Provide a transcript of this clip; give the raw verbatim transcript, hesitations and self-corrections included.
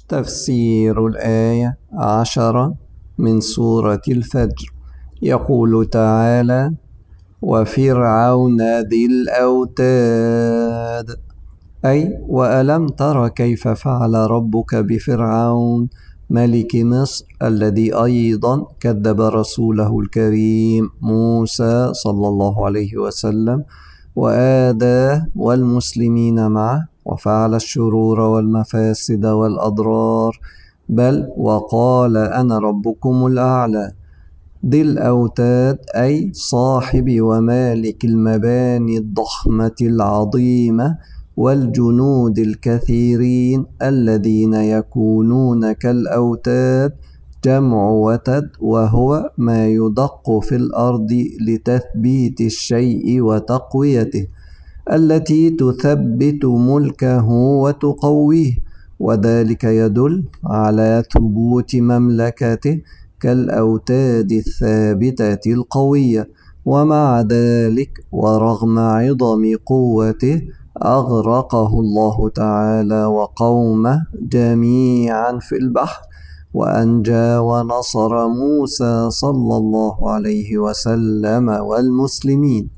تفسير الآية عشرة من سورة الفجر. يقول تعالى: وفرعون ذي الأوتاد، أي وألم تر كيف فعل ربك بفرعون ملك مصر الذي أيضا كذب رسوله الكريم موسى صلى الله عليه وسلم وآداه والمسلمين معه، وفعل الشرور والمفاسد والأضرار، بل وقال أنا ربكم الأعلى. ذي الأوتاد أي صاحب ومالك المباني الضخمة العظيمة والجنود الكثيرين الذين يكونون كالأوتاد، جمع وتد، وهو ما يدق في الأرض لتثبيت الشيء وتقويته، التي تثبت ملكه وتقويه، وذلك يدل على ثبوت مملكته كالأوتاد الثابتة القوية. ومع ذلك ورغم عظم قوته أغرقه الله تعالى وقومه جميعا في البحر، وأنجى ونصر موسى صلى الله عليه وسلم والمسلمين.